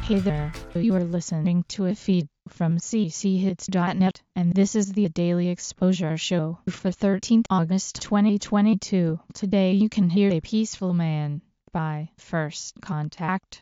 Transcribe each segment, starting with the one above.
Hey there, you are listening to a feed from cchits.net, and this is the Daily Exposure Show for 13th August 2022. Today you can hear A Peaceful Man by First Contact.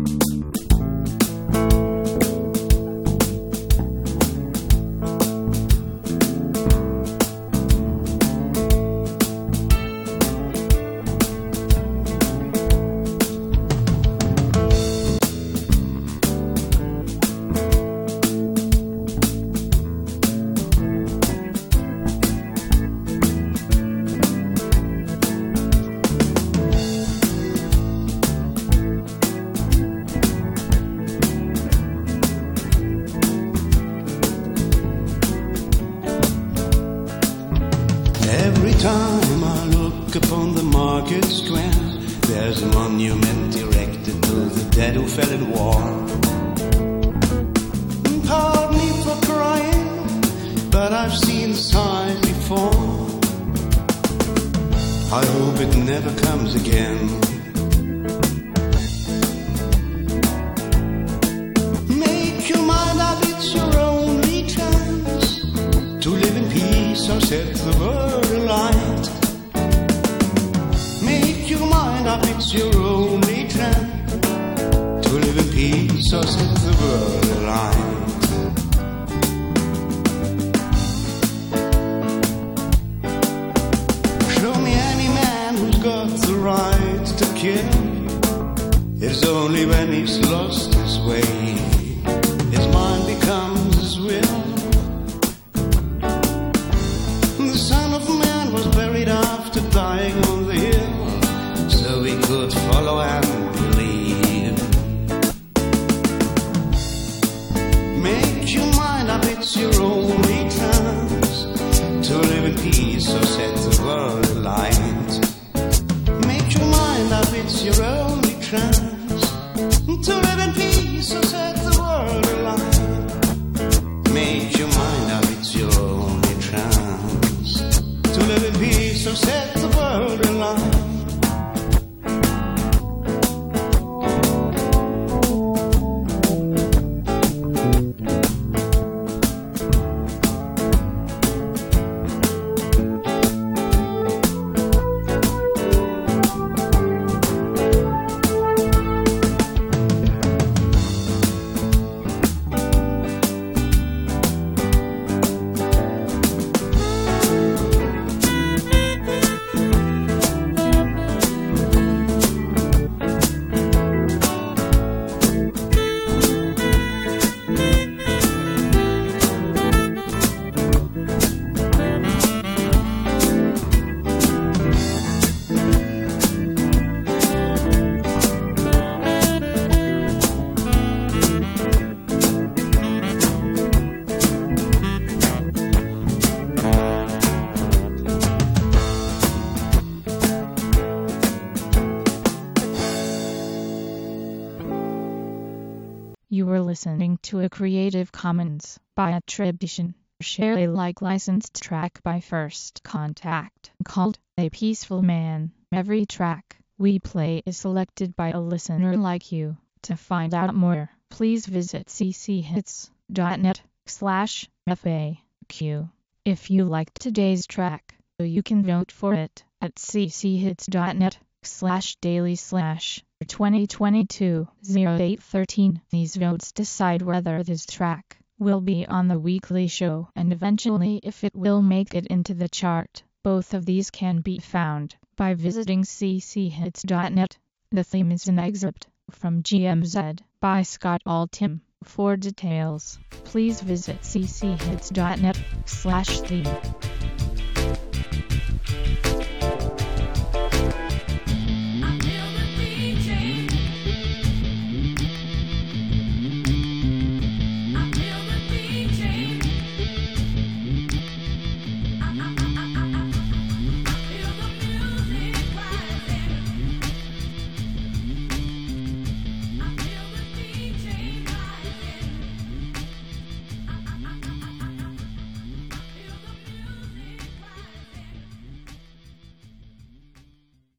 Every time I look upon the market square, there's a monument erected to the dead who fell in war. Pardon me for crying, but I've seen the sight before. I hope it never comes again. Make your mind up, it's your only chance to live in peace or set the world alight. Make your mind up, it's your only chance to live in peace or set the world alight. Show me any man who's got the right to kill. It's only when he's lost his way his mind becomes his will. The Son of Man was buried after dying on the hill, so he could follow and believe. Make your mind up, it's your only chance to live in peace or set the world alight. Make your mind up, it's your only chance to live in peace or set the world alight. Make your mind up, it's your only chance to live in peace or set the world alight. You were listening to a Creative Commons by attribution, share Alike licensed track by First Contact called A Peaceful Man. Every track we play is selected by a listener like you. To find out more, please visit cchits.net/FAQ. If you liked today's track, you can vote for it at cchits.net/daily/2022-0813. These votes decide whether this track will be on the weekly show and eventually if it will make it into the chart. Both of these can be found by visiting cchits.net. The theme is an excerpt from GMZ by Scott Altham. For details, please visit cchits.net/theme.